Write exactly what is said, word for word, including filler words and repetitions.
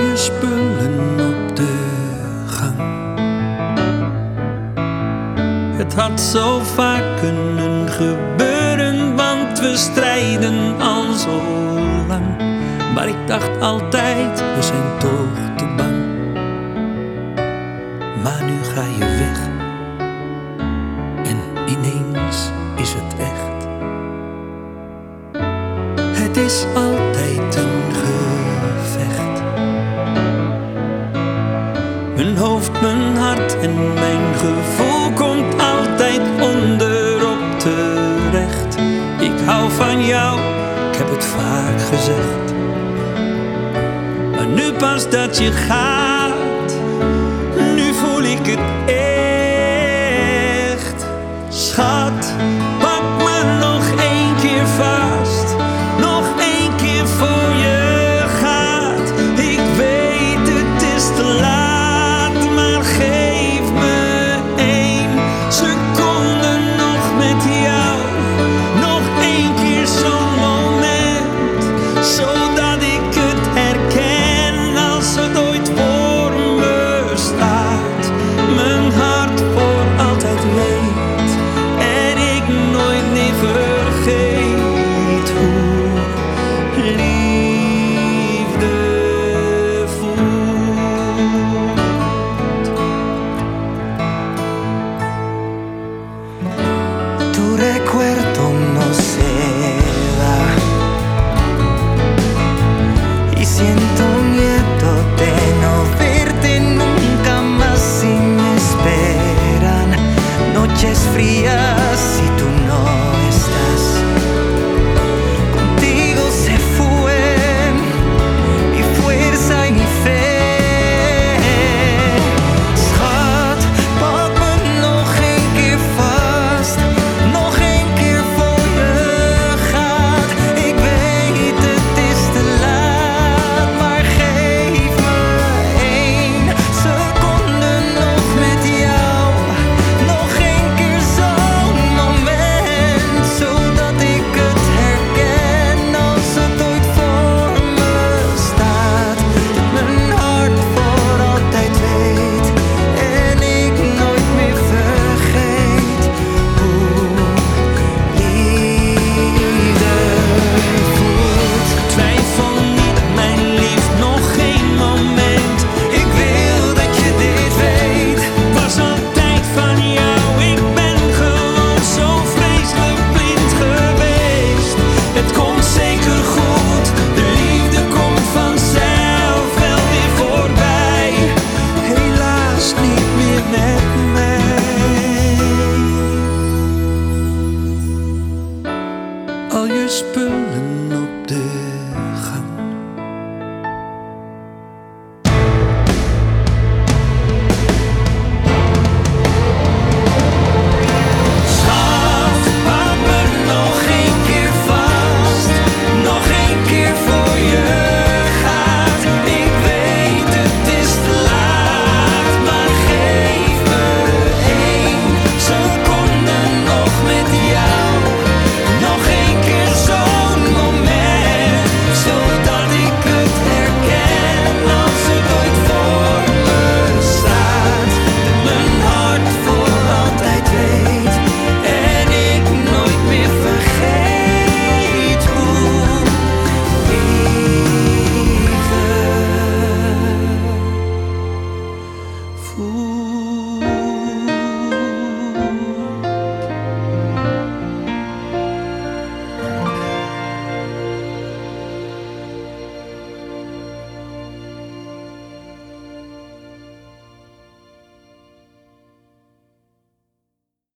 je spullen op de gang. Het had zo vaak kunnen gebeuren, want we strijden al zo lang. Maar ik dacht altijd, we zijn toch te bang. Maar nu ga je weg en ineens is het echt. Het is altijd een gevecht. Mijn hoofd, mijn hart en mijn gevoel komt altijd onderop terecht. Ik hou van jou, ik heb het vaak gezegd. Maar nu pas dat je gaat, nu voel ik het echt. Schat, pak me nog één keer vast, nog één keer voor je gaat. Ik weet het is te laat, maar geef me één seconde nog met jou. Nog één keer zo'n moment, zodat ik het herken als het ooit voor me staat. Mijn hart voor altijd weet en ik nooit meer vergeet hoe liefde voelt. Tu recuerdo no se va y siento miedo de no verte nunca más si me esperan noches frías si tú no estás. Contigo se fue mi fuerza y mi fe. Schat, pak me nog één keer vast, nog één keer voor je gaat. Ik weet het is te laat, maar geef me één seconde nog met jou. Nog één keer zo'n moment, zodat ik het herken als het ooit voor me staat. Dat mijn hart voor altijd weet en ik nooit meer vergeet hoe liefde voelt. Twijfel niet, mijn lief, nog geen moment. Ik wil dat je dit weet. Was altijd van jou, ik ben gewoon zo vreselijk blind geweest. Het komt zeker goed, de liefde komt vanzelf wel weer voorbij. Helaas niet meer met mij. Al je spullen op de gang. Schat, pak me nog één keer vast, nog één keer voor je gaat. Ik weet het is te laat, maar geef me één seconde nog met jou. Nog één keer zo'n moment, zodat ik het herken als het ooit voor me staat. Dat mijn hart voor altijd weet en ik nooit meer vergeet hoe liefde voelt.